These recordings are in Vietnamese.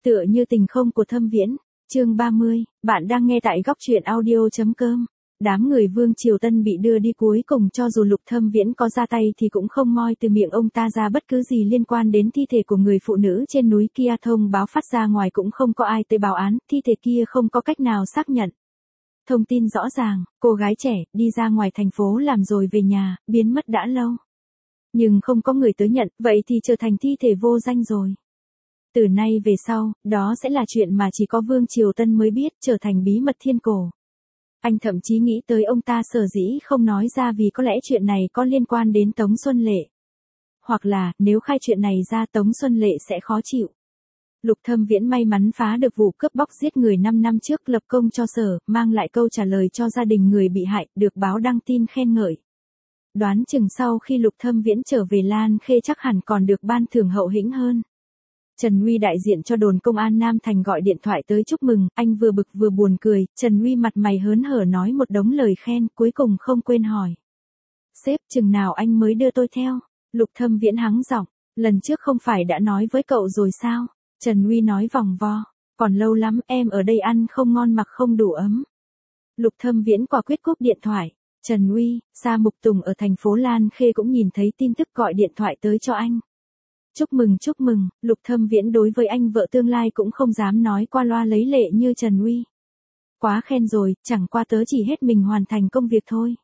Tựa như tình không của Thâm Viễn. Chương 30, bạn đang nghe tại góc truyện audio.com. Đám người Vương Triều Tân bị đưa đi cuối cùng, cho dù Lục Thâm Viễn có ra tay thì cũng không moi từ miệng ông ta ra bất cứ gì liên quan đến thi thể của người phụ nữ trên núi kia. Thông báo phát ra ngoài cũng không có ai tới báo án, thi thể kia không có cách nào xác nhận. Thông tin rõ ràng, cô gái trẻ đi ra ngoài thành phố làm rồi về nhà, biến mất đã lâu. Nhưng không có người tới nhận, vậy thì trở thành thi thể vô danh rồi. Từ nay về sau, đó sẽ là chuyện mà chỉ có Vương Triều Tân mới biết, trở thành bí mật thiên cổ. Anh thậm chí nghĩ tới ông ta sở dĩ không nói ra vì có lẽ chuyện này có liên quan đến Tống Xuân Lệ. Hoặc là, nếu khai chuyện này ra Tống Xuân Lệ sẽ khó chịu. Lục Thâm Viễn may mắn phá được vụ cướp bóc giết người 5 năm trước, lập công cho sở, mang lại câu trả lời cho gia đình người bị hại, được báo đăng tin khen ngợi. Đoán chừng sau khi Lục Thâm Viễn trở về Lan Khê chắc hẳn còn được ban thưởng hậu hĩnh hơn. Trần Huy đại diện cho đồn công an Nam Thành gọi điện thoại tới chúc mừng, anh vừa bực vừa buồn cười, Trần Huy mặt mày hớn hở nói một đống lời khen, cuối cùng không quên hỏi. Sếp, chừng nào anh mới đưa tôi theo? Lục Thâm Viễn hắng giọng, lần trước không phải đã nói với cậu rồi sao? Trần Huy nói vòng vo, còn lâu lắm, em ở đây ăn không ngon mặc không đủ ấm. Lục Thâm Viễn quả quyết cúp điện thoại. Trần Huy, Sa Mục Tùng ở thành phố Lan Khê cũng nhìn thấy tin tức gọi điện thoại tới cho anh. Chúc mừng, Lục Thâm Viễn đối với anh vợ tương lai cũng không dám nói qua loa lấy lệ như Trần Huy. Quá khen rồi, chẳng qua tớ chỉ hết mình hoàn thành công việc thôi.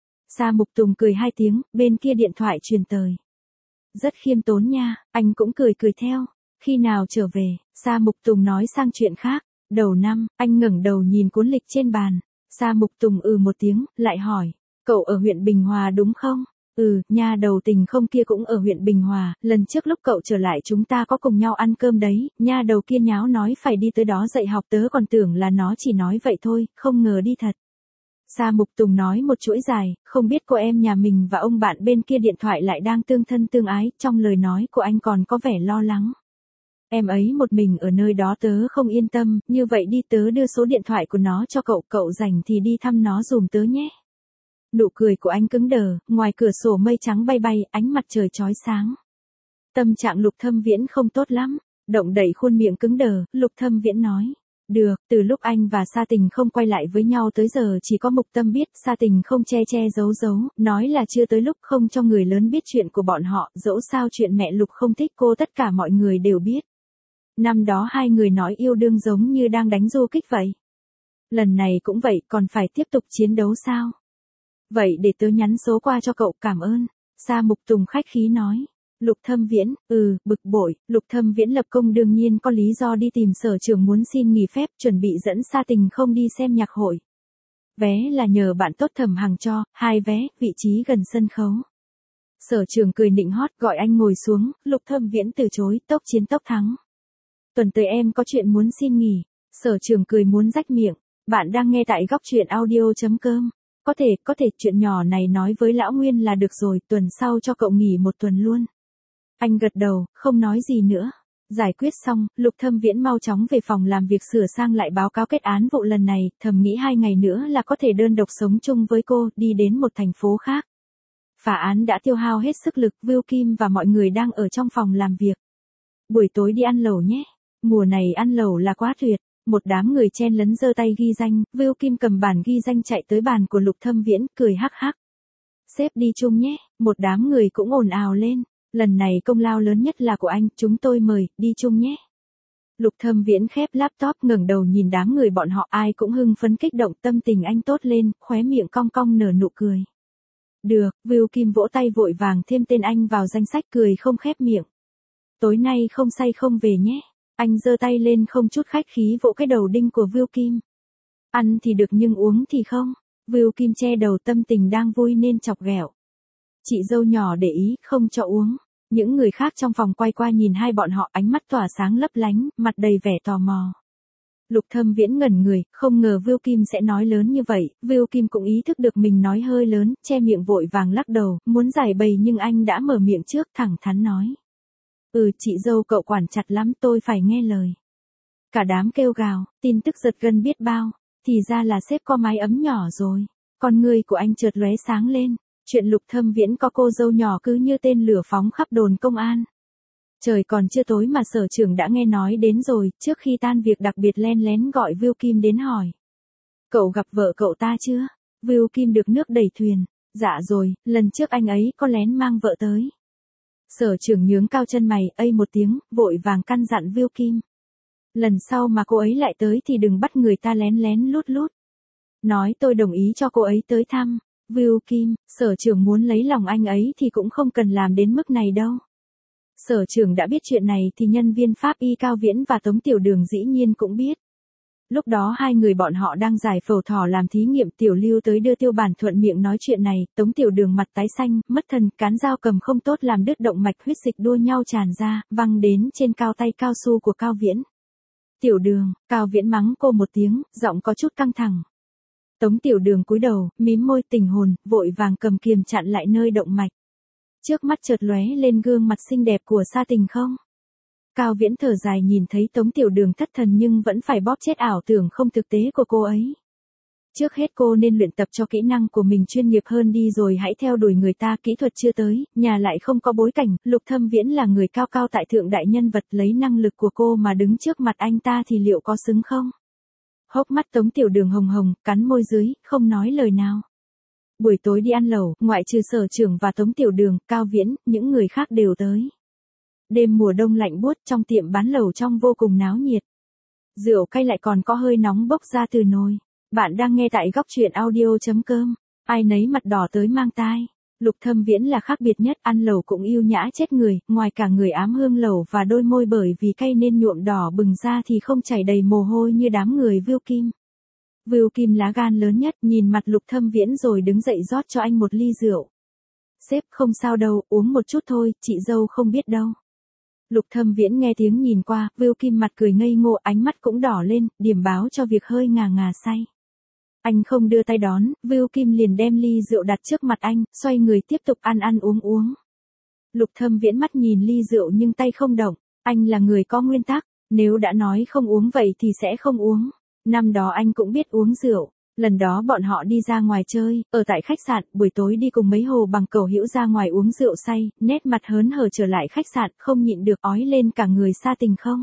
Sa Mục Tùng cười 2 tiếng, bên kia điện thoại truyền tới. Rất khiêm tốn nha, anh cũng cười theo. Khi nào trở về, Sa Mục Tùng nói sang chuyện khác. Đầu năm, anh ngẩng đầu nhìn cuốn lịch trên bàn. Sa Mục Tùng một tiếng, lại hỏi, cậu ở huyện Bình Hòa đúng không? Nha đầu tình không kia cũng ở huyện Bình Hòa, lần trước lúc cậu trở lại chúng ta có cùng nhau ăn cơm đấy, nha đầu kia nháo nói phải đi tới đó dạy học, tớ còn tưởng là nó chỉ nói vậy thôi, không ngờ đi thật. Sa Mục Tùng nói một chuỗi dài, không biết cô em nhà mình và ông bạn bên kia điện thoại lại đang tương thân tương ái, trong lời nói của anh còn có vẻ lo lắng. Em ấy một mình ở nơi đó tớ không yên tâm, như vậy đi tớ đưa số điện thoại của nó cho cậu, cậu rảnh thì đi thăm nó dùm tớ nhé. Nụ cười của anh cứng đờ, ngoài cửa sổ mây trắng bay bay, ánh mặt trời chói sáng. Tâm trạng Lục Thâm Viễn không tốt lắm, động đậy khuôn miệng cứng đờ, Lục Thâm Viễn nói. Được, từ lúc anh và Sa Tình không quay lại với nhau tới giờ chỉ có Mục Tâm biết, Sa Tình không che giấu, nói là chưa tới lúc không cho người lớn biết chuyện của bọn họ, dẫu sao chuyện mẹ Lục không thích cô tất cả mọi người đều biết. Năm đó hai người nói yêu đương giống như đang đánh du kích vậy. Lần này cũng vậy, còn phải tiếp tục chiến đấu sao? Vậy để tớ nhắn số qua cho cậu, cảm ơn. Sa Mục Tùng khách khí nói. Lục Thâm Viễn, bực bội, Lục Thâm Viễn lập công đương nhiên có lý do đi tìm sở trưởng muốn xin nghỉ phép, chuẩn bị dẫn Sa Tình không đi xem nhạc hội. Vé là nhờ bạn tốt Thẩm Hằng cho, 2 vé, vị trí gần sân khấu. Sở trưởng cười nịnh hót gọi anh ngồi xuống, Lục Thâm Viễn từ chối, tốc chiến tốc thắng. Tuần tới em có chuyện muốn xin nghỉ. Sở trưởng cười muốn rách miệng. Bạn đang nghe tại góc truyện audio.com. Có thể, chuyện nhỏ này nói với lão Nguyên là được rồi, tuần sau cho cậu nghỉ 1 tuần luôn. Anh gật đầu, không nói gì nữa. Giải quyết xong, Lục Thâm Viễn mau chóng về phòng làm việc sửa sang lại báo cáo kết án vụ lần này, thầm nghĩ 2 ngày nữa là có thể đơn độc sống chung với cô, đi đến một thành phố khác. Phá án đã tiêu hao hết sức lực, Vưu Kim và mọi người đang ở trong phòng làm việc. Buổi tối đi ăn lẩu nhé. Mùa này ăn lẩu là quá tuyệt. Một đám người chen lấn giơ tay ghi danh, Vưu Kim cầm bản ghi danh chạy tới bàn của Lục Thâm Viễn, cười hắc hắc. Sếp đi chung nhé, một đám người cũng ồn ào lên. Lần này công lao lớn nhất là của anh, chúng tôi mời, đi chung nhé. Lục Thâm Viễn khép laptop ngẩng đầu nhìn đám người bọn họ, ai cũng hưng phấn kích động, tâm tình anh tốt lên, khóe miệng cong cong nở nụ cười. Được, Vưu Kim vỗ tay vội vàng thêm tên anh vào danh sách, cười không khép miệng. Tối nay không say không về nhé. Anh giơ tay lên không chút khách khí vỗ cái đầu đinh của Vưu Kim. Ăn thì được nhưng uống thì không. Vưu Kim che đầu, tâm tình đang vui nên chọc ghẹo. Chị dâu nhỏ để ý, không cho uống. Những người khác trong phòng quay qua nhìn hai bọn họ, ánh mắt tỏa sáng lấp lánh, mặt đầy vẻ tò mò. Lục Thâm Viễn ngẩn người, không ngờ Vưu Kim sẽ nói lớn như vậy. Vưu Kim cũng ý thức được mình nói hơi lớn, che miệng vội vàng lắc đầu, muốn giải bày nhưng anh đã mở miệng trước, thẳng thắn nói. Chị dâu cậu quản chặt lắm, tôi phải nghe lời. Cả đám kêu gào, tin tức giật gân biết bao, thì ra là sếp có mái ấm nhỏ rồi. Con người của anh chợt lóe sáng lên, chuyện Lục Thâm Viễn có cô dâu nhỏ cứ như tên lửa phóng khắp đồn công an. Trời còn chưa tối mà Sở trưởng đã nghe nói đến rồi, trước khi tan việc đặc biệt len lén gọi Vưu Kim đến hỏi. Cậu gặp vợ cậu ta chưa? Vưu Kim được nước đẩy thuyền. Dạ rồi, lần trước anh ấy có lén mang vợ tới. Sở trưởng nhướng cao chân mày, ây một tiếng, vội vàng căn dặn Vưu Kim. Lần sau mà cô ấy lại tới thì đừng bắt người ta lén lén lút lút. Nói tôi đồng ý cho cô ấy tới thăm. Vưu Kim, sở trưởng muốn lấy lòng anh ấy thì cũng không cần làm đến mức này đâu. Sở trưởng đã biết chuyện này thì nhân viên pháp y Cao Viễn và Tống Tiểu Đường dĩ nhiên cũng biết. Lúc đó hai người bọn họ đang giải phẫu thỏ làm thí nghiệm, Tiểu Lưu tới đưa Tiêu Bản thuận miệng nói chuyện này, Tống Tiểu Đường mặt tái xanh, mất thần, cán dao cầm không tốt làm đứt động mạch, huyết dịch đua nhau tràn ra, văng đến trên cao tay cao su của Cao Viễn. Tiểu Đường, Cao Viễn mắng cô một tiếng, giọng có chút căng thẳng. Tống Tiểu Đường cúi đầu, mím môi tình hồn, vội vàng cầm kiềm chặn lại nơi động mạch. Trước mắt chợt lóe lên gương mặt xinh đẹp của Sa Tình không. Cao Viễn thở dài nhìn thấy Tống Tiểu Đường thất thần nhưng vẫn phải bóp chết ảo tưởng không thực tế của cô ấy. Trước hết cô nên luyện tập cho kỹ năng của mình chuyên nghiệp hơn đi rồi hãy theo đuổi người ta, kỹ thuật chưa tới, nhà lại không có bối cảnh, Lục Thâm Viễn là người cao cao tại thượng đại nhân vật, lấy năng lực của cô mà đứng trước mặt anh ta thì liệu có xứng không? Hốc mắt Tống Tiểu Đường hồng hồng, cắn môi dưới, không nói lời nào. Buổi tối đi ăn lẩu, ngoại trừ sở trưởng và Tống Tiểu Đường, Cao Viễn, những người khác đều tới. Đêm mùa đông lạnh buốt, trong tiệm bán lẩu trong vô cùng náo nhiệt. Rượu cay lại còn có hơi nóng bốc ra từ nồi. Bạn đang nghe tại góc truyện audio.com. Ai nấy mặt đỏ tới mang tai. Lục Thâm Viễn là khác biệt nhất, ăn lẩu cũng yêu nhã chết người, ngoài cả người ám hương lẩu và đôi môi bởi vì cay nên nhuộm đỏ bừng ra thì không chảy đầy mồ hôi như đám người Vưu Kim. Vưu Kim lá gan lớn nhất, nhìn mặt Lục Thâm Viễn rồi đứng dậy rót cho anh một ly rượu. Sếp không sao đâu, uống một chút thôi, chị dâu không biết đâu. Lục Thâm Viễn nghe tiếng nhìn qua, Vưu Kim mặt cười ngây ngô, ánh mắt cũng đỏ lên, điểm báo cho việc hơi ngà ngà say. Anh không đưa tay đón, Vưu Kim liền đem ly rượu đặt trước mặt anh, xoay người tiếp tục ăn ăn uống uống. Lục Thâm Viễn mắt nhìn ly rượu nhưng tay không động, anh là người có nguyên tắc, nếu đã nói không uống vậy thì sẽ không uống. Năm đó anh cũng biết uống rượu. Lần đó bọn họ đi ra ngoài chơi, ở tại khách sạn, buổi tối đi cùng mấy hồ bằng cầu hữu ra ngoài uống rượu say, nét mặt hớn hở trở lại khách sạn, không nhịn được ói lên cả người Sa Tình không.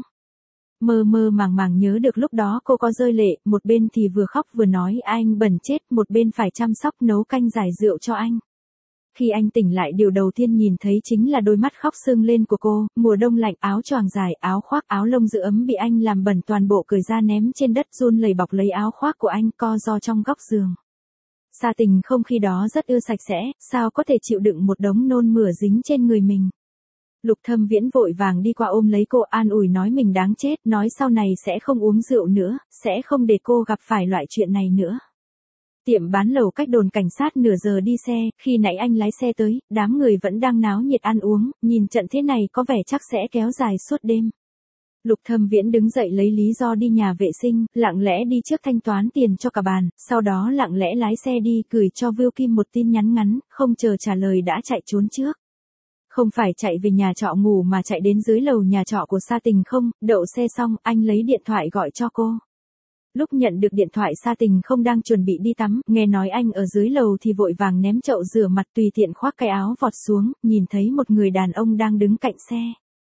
Mơ mơ màng màng nhớ được lúc đó cô có rơi lệ, một bên thì vừa khóc vừa nói anh bẩn chết, một bên phải chăm sóc nấu canh giải rượu cho anh. Khi anh tỉnh lại điều đầu tiên nhìn thấy chính là đôi mắt khóc sưng lên của cô, mùa đông lạnh áo choàng dài, áo khoác, áo lông giữ ấm bị anh làm bẩn toàn bộ cởi ra ném trên đất, run lẩy bọc lấy áo khoác của anh co ro trong góc giường. Sa Tình không khi đó rất ưa sạch sẽ, sao có thể chịu đựng một đống nôn mửa dính trên người mình. Lục Thâm Viễn vội vàng đi qua ôm lấy cô an ủi nói mình đáng chết, nói sau này sẽ không uống rượu nữa, sẽ không để cô gặp phải loại chuyện này nữa. Tiệm bán lẩu cách đồn cảnh sát nửa giờ đi xe, khi nãy anh lái xe tới, đám người vẫn đang náo nhiệt ăn uống, nhìn trận thế này có vẻ chắc sẽ kéo dài suốt đêm. Lục Thâm Viễn đứng dậy lấy lý do đi nhà vệ sinh, lặng lẽ đi trước thanh toán tiền cho cả bàn, sau đó lặng lẽ lái xe đi gửi cho Vưu Kim một tin nhắn ngắn, không chờ trả lời đã chạy trốn trước. Không phải chạy về nhà trọ ngủ mà chạy đến dưới lầu nhà trọ của Sa Tình không, đậu xe xong, anh lấy điện thoại gọi cho cô. Lúc nhận được điện thoại Sa Tình không đang chuẩn bị đi tắm, nghe nói anh ở dưới lầu thì vội vàng ném chậu rửa mặt tùy tiện khoác cái áo vọt xuống, nhìn thấy một người đàn ông đang đứng cạnh xe.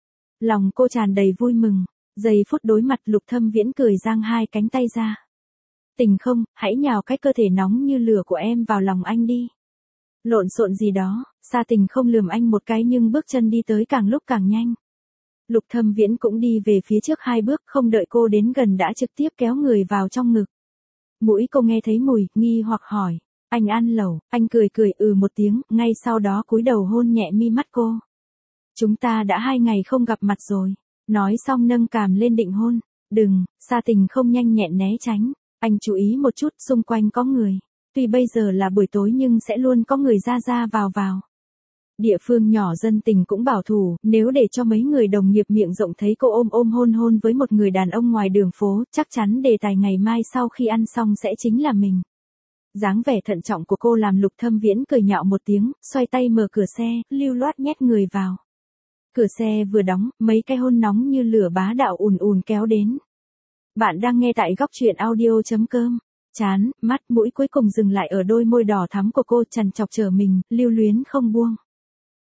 Lòng cô tràn đầy vui mừng, giây phút đối mặt Lục Thâm Viễn cười giang hai cánh tay ra. Tình không, hãy nhào cái cơ thể nóng như lửa của em vào lòng anh đi. Lộn xộn gì đó, Sa Tình không lườm anh một cái nhưng bước chân đi tới càng lúc càng nhanh. Lục Thâm Viễn cũng đi về phía trước hai bước, không đợi cô đến gần đã trực tiếp kéo người vào trong ngực. Mũi cô nghe thấy mùi, nghi hoặc hỏi, anh ăn lẩu, anh cười cười một tiếng, ngay sau đó cúi đầu hôn nhẹ mi mắt cô. Chúng ta đã 2 ngày không gặp mặt rồi. Nói xong nâng cằm lên định hôn. Đừng, Sa Tình không nhanh nhẹn né tránh. Anh chú ý một chút, xung quanh có người. Tuy bây giờ là buổi tối nhưng sẽ luôn có người ra ra vào vào. Địa phương nhỏ dân tình cũng bảo thủ, nếu để cho mấy người đồng nghiệp miệng rộng thấy cô ôm hôn hôn với một người đàn ông ngoài đường phố, chắc chắn đề tài ngày mai sau khi ăn xong sẽ chính là mình. Dáng vẻ thận trọng của cô làm Lục Thâm Viễn cười nhạo một tiếng, xoay tay mở cửa xe, lưu loát nhét người vào. Cửa xe vừa đóng, mấy cái hôn nóng như lửa bá đạo ùn ùn kéo đến. Bạn đang nghe tại góc truyện audio.com. Chán, mắt, mũi cuối cùng dừng lại ở đôi môi đỏ thắm của cô, trằn trọc chờ mình, lưu luyến không buông.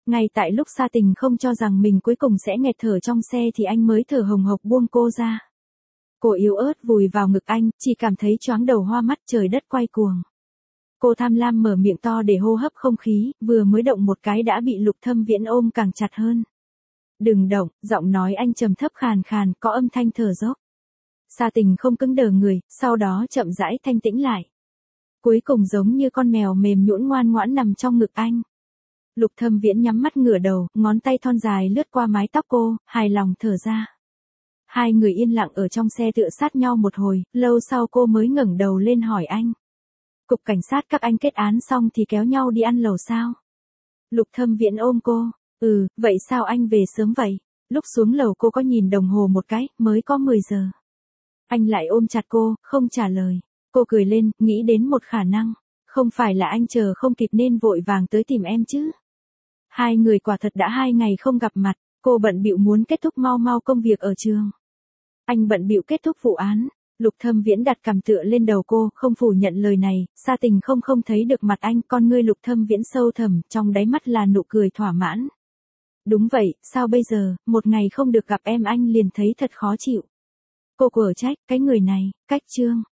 Ngay tại lúc Sa Tình không cho rằng mình cuối cùng sẽ nghẹt thở trong xe thì anh mới thở hồng hộc buông cô ra. Cô yếu ớt vùi vào ngực anh, chỉ cảm thấy choáng đầu hoa mắt trời đất quay cuồng. Cô tham lam mở miệng to để hô hấp không khí, vừa mới động một cái đã bị Lục Thâm Viễn ôm càng chặt hơn. Đừng động, giọng nói anh trầm thấp khàn khàn, có âm thanh thở dốc. Sa Tình không cứng đờ người, sau đó chậm rãi thanh tĩnh lại. Cuối cùng giống như con mèo mềm nhũn ngoan ngoãn nằm trong ngực anh. Lục Thâm Viễn nhắm mắt ngửa đầu, ngón tay thon dài lướt qua mái tóc cô, hài lòng thở ra. Hai người yên lặng ở trong xe tựa sát nhau một hồi, lâu sau cô mới ngẩng đầu lên hỏi anh. Cục cảnh sát các anh kết án xong thì kéo nhau đi ăn lẩu sao? Lục Thâm Viễn ôm cô. Vậy sao anh về sớm vậy? Lúc xuống lầu cô có nhìn đồng hồ một cái, mới có 10 giờ. Anh lại ôm chặt cô, không trả lời. Cô cười lên, nghĩ đến một khả năng. Không phải là anh chờ không kịp nên vội vàng tới tìm em chứ? Hai người quả thật đã 2 ngày không gặp mặt, cô bận bịu muốn kết thúc mau mau công việc ở trường. Anh bận bịu kết thúc vụ án. Lục Thâm Viễn đặt cằm tựa lên đầu cô, không phủ nhận lời này, Sa Tình không thấy được mặt anh, con ngươi Lục Thâm Viễn sâu thẳm, trong đáy mắt là nụ cười thỏa mãn. Đúng vậy, sao bây giờ, một ngày không được gặp em anh liền thấy thật khó chịu. Cô quở trách, cái người này, cách Trương.